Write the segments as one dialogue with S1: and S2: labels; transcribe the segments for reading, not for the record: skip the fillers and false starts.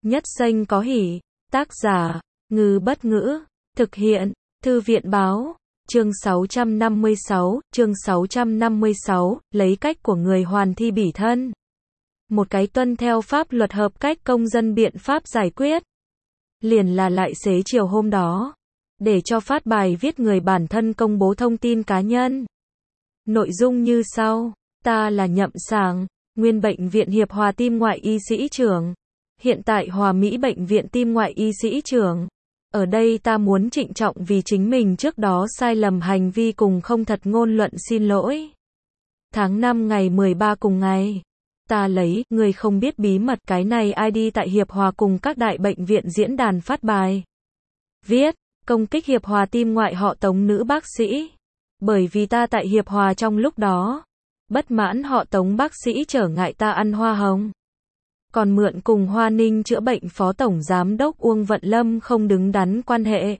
S1: Nhất Xanh có hỉ. Tác giả, Ngư Bất Ngữ. Thực hiện, Thư viện Báo. Chương 656, lấy cách của người hoàn thi bỉ thân. Một cái tuân theo pháp luật hợp cách công dân biện pháp giải quyết. Liền là lại xế chiều hôm đó. Để cho phát bài viết người bản thân công bố thông tin cá nhân. Nội dung như sau. Ta là Nhậm Sảng, nguyên Bệnh viện Hiệp Hòa Tim Ngoại y sĩ trưởng. Hiện tại Hòa Mỹ Bệnh viện Tim Ngoại y sĩ trưởng. Ở đây ta muốn trịnh trọng vì chính mình trước đó sai lầm hành vi cùng không thật ngôn luận xin lỗi. Tháng 5 ngày 13 cùng ngày, ta lấy người không biết bí mật cái này ID tại Hiệp Hòa cùng các đại bệnh viện diễn đàn phát bài. Viết, công kích Hiệp Hòa Tim Ngoại họ Tống nữ bác sĩ. Bởi vì ta tại Hiệp Hòa trong lúc đó, bất mãn họ Tống bác sĩ trở ngại ta ăn hoa hồng. Còn mượn cùng Hoa Ninh chữa bệnh Phó Tổng Giám đốc Uông Vận Lâm không đứng đắn quan hệ.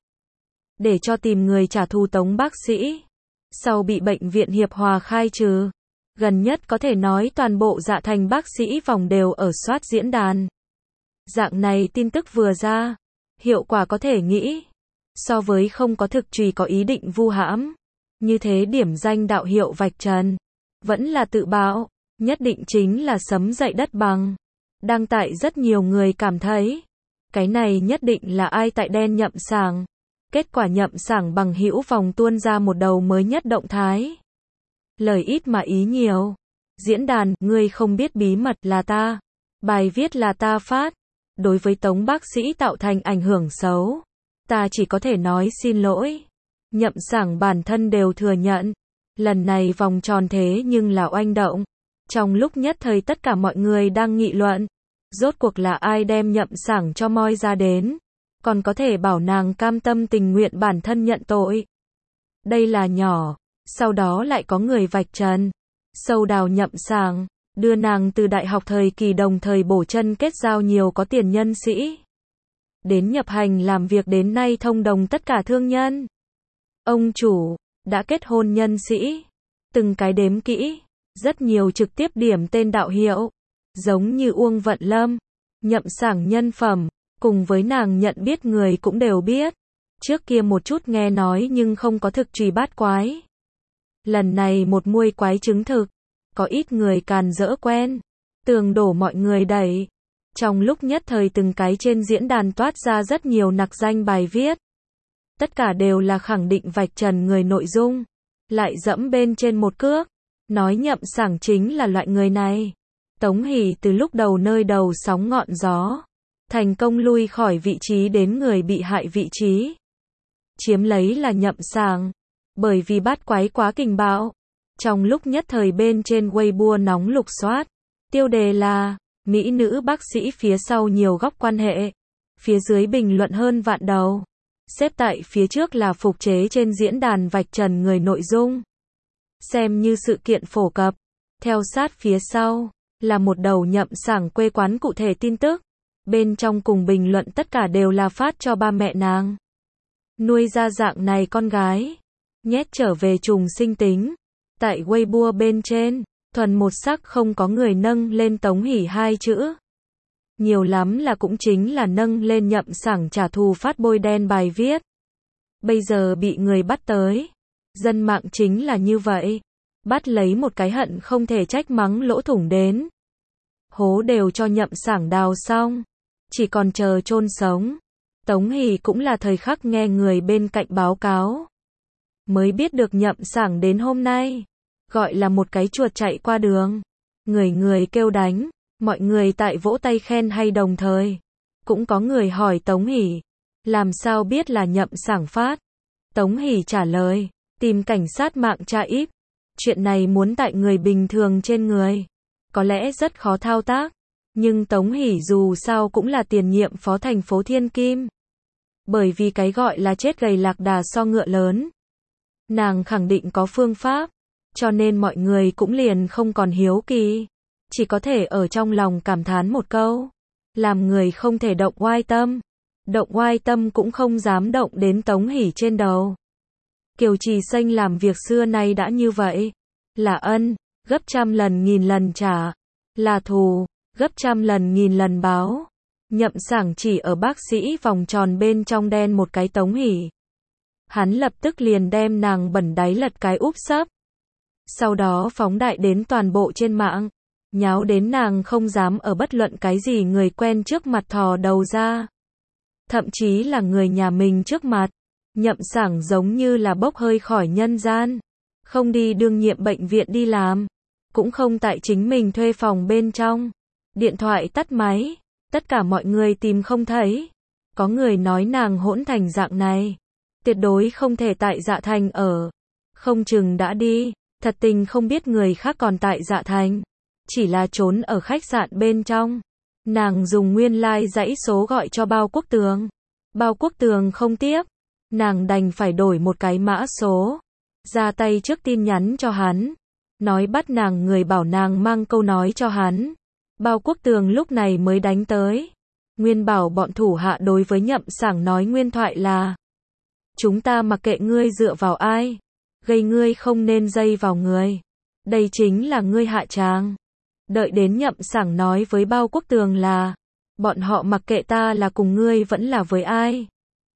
S1: Để cho tìm người trả thù Tống bác sĩ. Sau bị bệnh viện Hiệp Hòa khai trừ. Gần nhất có thể nói toàn bộ Dạ Thành bác sĩ vòng đều ở soát diễn đàn. Dạng này tin tức vừa ra. Hiệu quả có thể nghĩ. So với không có thực trùy có ý định vu hãm. Như thế điểm danh đạo hiệu vạch trần. Vẫn là tự bạo. Nhất định chính là sấm dậy đất bằng. Đăng tại rất nhiều người cảm thấy. Cái này nhất định là ai tại đen Nhậm Sảng. Kết quả Nhậm Sảng bằng hữu vòng tuôn ra một đầu mới nhất động thái. Lời ít mà ý nhiều. Diễn đàn, ngươi không biết bí mật là ta. Bài viết là ta phát. Đối với Tống bác sĩ tạo thành ảnh hưởng xấu. Ta chỉ có thể nói xin lỗi. Nhậm Sảng bản thân đều thừa nhận. Lần này vòng tròn thế nhưng là oanh động. Trong lúc nhất thời tất cả mọi người đang nghị luận. Rốt cuộc là ai đem Nhậm Sảng cho moi ra đến. Còn có thể bảo nàng cam tâm tình nguyện bản thân nhận tội. Đây là nhỏ. Sau đó lại có người vạch trần. Sâu đào Nhậm Sảng. Đưa nàng từ đại học thời kỳ đồng thời bổ chân kết giao nhiều có tiền nhân sĩ. Đến nhập hành làm việc đến nay thông đồng tất cả thương nhân. Ông chủ. Đã kết hôn nhân sĩ. Từng cái đếm kỹ. Rất nhiều trực tiếp điểm tên đạo hiệu. Giống như Uông Vận Lâm. Nhậm Sảng nhân phẩm. Cùng với nàng nhận biết người cũng đều biết. Trước kia một chút nghe nói nhưng không có thực trùy bát quái. Lần này một muôi quái chứng thực. Có ít người càn rỡ quen. Tường đổ mọi người đẩy. Trong lúc nhất thời từng cái trên diễn đàn toát ra rất nhiều nặc danh bài viết. Tất cả đều là khẳng định vạch trần người nội dung. Lại dẫm bên trên một cước. Nói Nhậm Sảng chính là loại người này. Tống Hỷ từ lúc đầu nơi đầu sóng ngọn gió. Thành công lui khỏi vị trí đến người bị hại vị trí. Chiếm lấy là Nhậm Sảng. Bởi vì bát quái quá kình bạo. Trong lúc nhất thời bên trên Weibo nóng lục soát. Tiêu đề là, Mỹ nữ bác sĩ phía sau nhiều góc quan hệ. Phía dưới bình luận hơn vạn đầu. Xếp tại phía trước là phục chế trên diễn đàn vạch trần người nội dung. Xem như sự kiện phổ cập. Theo sát phía sau, là một đầu Nhậm Sảng quê quán cụ thể tin tức. Bên trong cùng bình luận tất cả đều là phát cho ba mẹ nàng. Nuôi ra dạng này con gái. Nhét trở về trùng sinh tính. Tại Weibo bên trên, thuần một sắc không có người nâng lên Tống Hỷ hai chữ. Nhiều lắm là cũng chính là nâng lên Nhậm Sảng trả thù phát bôi đen bài viết. Bây giờ bị người bắt tới. Dân mạng chính là như vậy. Bắt lấy một cái hận không thể trách mắng lỗ thủng đến. Hố đều cho Nhậm Sảng đào xong. Chỉ còn chờ chôn sống. Tống Hỷ cũng là thời khắc nghe người bên cạnh báo cáo. Mới biết được Nhậm Sảng đến hôm nay. Gọi là một cái chuột chạy qua đường. Người người kêu đánh. Mọi người tại vỗ tay khen hay đồng thời. Cũng có người hỏi Tống Hỷ. Làm sao biết là Nhậm Sảng phát? Tống Hỷ trả lời. Tìm cảnh sát mạng tra íp. Chuyện này muốn tại người bình thường trên người. Có lẽ rất khó thao tác. Nhưng Tống Hỷ dù sao cũng là tiền nhiệm phó thành phố Thiên Kim. Bởi vì cái gọi là chết gầy lạc đà so ngựa lớn. Nàng khẳng định có phương pháp. Cho nên mọi người cũng liền không còn hiếu kỳ. Chỉ có thể ở trong lòng cảm thán một câu. Làm người không thể động oai tâm. Động oai tâm cũng không dám động đến Tống Hỷ trên đầu. Kiều Trì Xanh làm việc xưa nay đã như vậy. Là ân, gấp trăm lần nghìn lần trả. Là thù, gấp trăm lần nghìn lần báo. Nhậm Sảng chỉ ở bác sĩ vòng tròn bên trong đen một cái Tống Hỷ. Hắn lập tức liền đem nàng bẩn đáy lật cái úp sấp. Sau đó phóng đại đến toàn bộ trên mạng. Nháo đến nàng không dám ở bất luận cái gì người quen trước mặt thò đầu ra. Thậm chí là người nhà mình trước mặt. Nhậm Sảng giống như là bốc hơi khỏi nhân gian. Không đi đương nhiệm bệnh viện đi làm. Cũng không tại chính mình thuê phòng bên trong. Điện thoại tắt máy. Tất cả mọi người tìm không thấy. Có người nói nàng hỗn thành dạng này. Tuyệt đối không thể tại Dạ Thành ở. Không chừng đã đi. Thật tình không biết người khác còn tại Dạ Thành. Chỉ là trốn ở khách sạn bên trong. Nàng dùng nguyên lai dãy số gọi cho Bao Quốc Tường. Bao Quốc Tường không tiếp. Nàng đành phải đổi một cái mã số. Ra tay trước tin nhắn cho hắn. Nói bắt nàng người bảo nàng mang câu nói cho hắn. Bao Quốc Tường lúc này mới đánh tới. Nguyên bảo bọn thủ hạ đối với Nhậm Sảng nói nguyên thoại là: chúng ta mặc kệ ngươi dựa vào ai. Gây ngươi không nên dây vào người. Đây chính là ngươi hạ tràng. Đợi đến Nhậm Sảng nói với Bao Quốc Tường là: bọn họ mặc kệ ta là cùng ngươi vẫn là với ai.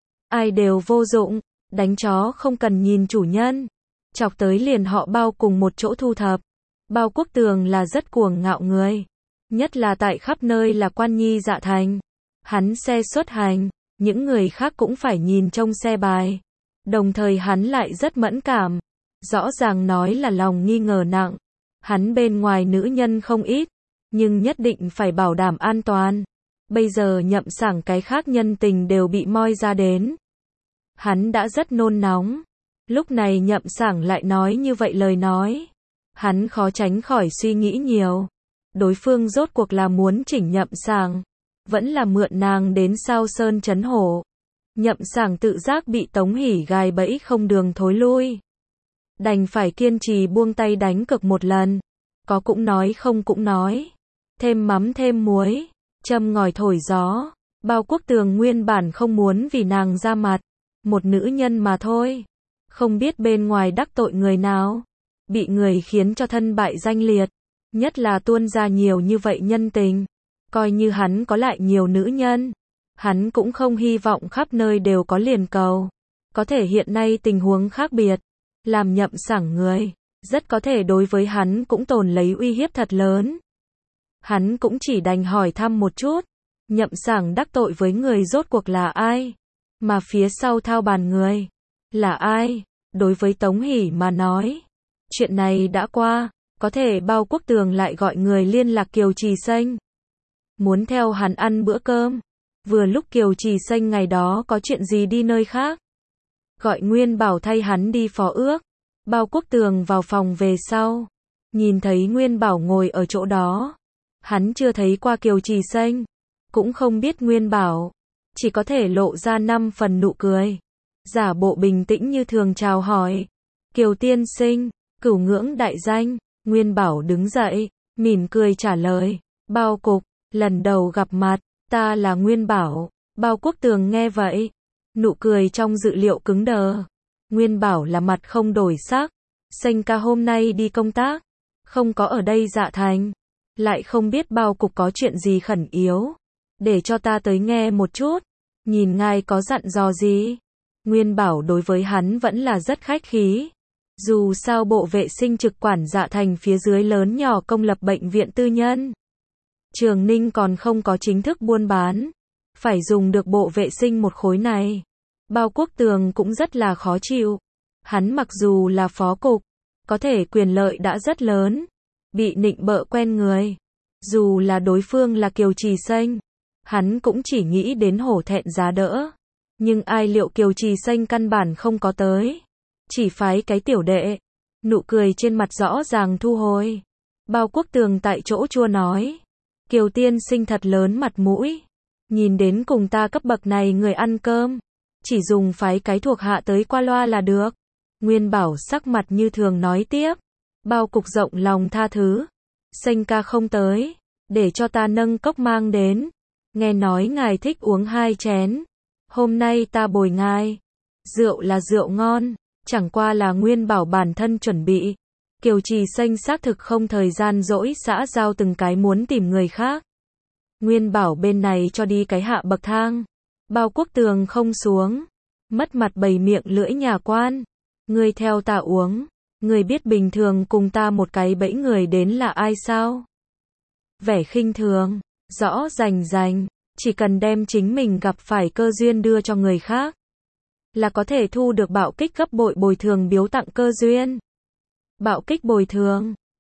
S1: Ai đều vô dụng. Đánh chó không cần nhìn chủ nhân. Chọc tới liền họ Bao cùng một chỗ thu thập. Bao Quốc Tường là rất cuồng ngạo người. Nhất là tại khắp nơi là quan nhi Dạ Thành. Hắn xe xuất hành. Những người khác cũng phải nhìn trông xe bài. Đồng thời hắn lại rất mẫn cảm. Rõ ràng nói là lòng nghi ngờ nặng. Hắn bên ngoài nữ nhân không ít. Nhưng nhất định phải bảo đảm an toàn. Bây giờ Nhậm Sảng cái khác nhân tình đều bị moi ra đến. Hắn đã rất nôn nóng. Lúc này Nhậm Sảng lại nói như vậy lời nói. Hắn khó tránh khỏi suy nghĩ nhiều. Đối phương rốt cuộc là muốn chỉnh Nhậm Sảng. Vẫn là mượn nàng đến sao sơn trấn hổ. Nhậm Sảng tự giác bị Tống Hỷ gài bẫy không đường thối lui. Đành phải kiên trì buông tay đánh cược một lần. Có cũng nói không cũng nói. Thêm mắm thêm muối. Châm ngòi thổi gió. Bao Quốc Tường nguyên bản không muốn vì nàng ra mặt. Một nữ nhân mà thôi. Không biết bên ngoài đắc tội người nào. Bị người khiến cho thân bại danh liệt. Nhất là tuôn ra nhiều như vậy nhân tình. Coi như hắn có lại nhiều nữ nhân. Hắn cũng không hy vọng khắp nơi đều có liền cầu. Có thể hiện nay tình huống khác biệt. Làm Nhậm Sảng người. Rất có thể đối với hắn cũng tồn lấy uy hiếp thật lớn. Hắn cũng chỉ đành hỏi thăm một chút. Nhậm Sảng đắc tội với người rốt cuộc là ai? Mà phía sau thao bàn người là ai? Đối với Tống Hỷ mà nói, chuyện này đã qua. Có thể Bao Quốc Tường lại gọi người liên lạc Kiều Trì Xanh. Muốn theo hắn ăn bữa cơm. Vừa lúc Kiều Trì Xanh ngày đó có chuyện gì đi nơi khác. Gọi Nguyên Bảo thay hắn đi phó ước. Bao Quốc Tường vào phòng về sau. Nhìn thấy Nguyên Bảo ngồi ở chỗ đó. Hắn chưa thấy qua Kiều Trì Xanh. Cũng không biết Nguyên Bảo. Chỉ có thể lộ ra 5 phần nụ cười. Giả bộ bình tĩnh như thường chào hỏi. Kiều tiên sinh, cửu ngưỡng đại danh. Nguyên Bảo đứng dậy, mỉm cười trả lời. Bao cục, lần đầu gặp mặt, ta là Nguyên Bảo. Bao Quốc Tường nghe vậy. Nụ cười trong dự liệu cứng đờ. Nguyên Bảo là mặt không đổi sắc. Xanh ca hôm nay đi công tác. Không có ở đây Dạ Thành. Lại không biết Bao cục có chuyện gì khẩn yếu. Để cho ta tới nghe một chút. Nhìn ngài có dặn dò gì. Nguyên Bảo đối với hắn vẫn là rất khách khí. Dù sao bộ vệ sinh trực quản Dạ Thành phía dưới lớn nhỏ công lập bệnh viện tư nhân. Trường Ninh còn không có chính thức buôn bán. Phải dùng được bộ vệ sinh một khối này. Bao Quốc Tường cũng rất là khó chịu. Hắn mặc dù là phó cục, có thể quyền lợi đã rất lớn. Bị nịnh bợ quen người. Dù là đối phương là Kiều Trì Xanh. Hắn cũng chỉ nghĩ đến hổ thẹn giá đỡ. Nhưng ai liệu Kiều Trì Xanh căn bản không có tới. Chỉ phái cái tiểu đệ. Nụ cười trên mặt rõ ràng thu hồi. Bao Quốc Tường tại chỗ chua nói. Kiều tiên sinh thật lớn mặt mũi. Nhìn đến cùng ta cấp bậc này người ăn cơm. Chỉ dùng phái cái thuộc hạ tới qua loa là được. Nguyên Bảo sắc mặt như thường nói tiếp. Bao cục rộng lòng tha thứ. Xanh ca không tới. Để cho ta nâng cốc mang đến. Nghe nói ngài thích uống 2 chén. Hôm nay ta bồi ngài. Rượu là rượu ngon. Chẳng qua là Nguyên Bảo bản thân chuẩn bị. Kiều Trì Xanh xác thực không thời gian rỗi xã giao từng cái muốn tìm người khác. Nguyên bảo bên này cho đi cái hạ bậc thang. Bao Quốc Tường không xuống. Mất mặt bày miệng lưỡi nhà quan. Ngươi theo ta uống. Ngươi biết bình thường cùng ta một cái bẫy người đến là ai sao? Vẻ khinh thường. Rõ rành rành. Chỉ cần đem chính mình gặp phải cơ duyên đưa cho người khác. Là có thể thu được bạo kích gấp bội bồi thường biếu tặng cơ duyên. Bạo kích bồi thường.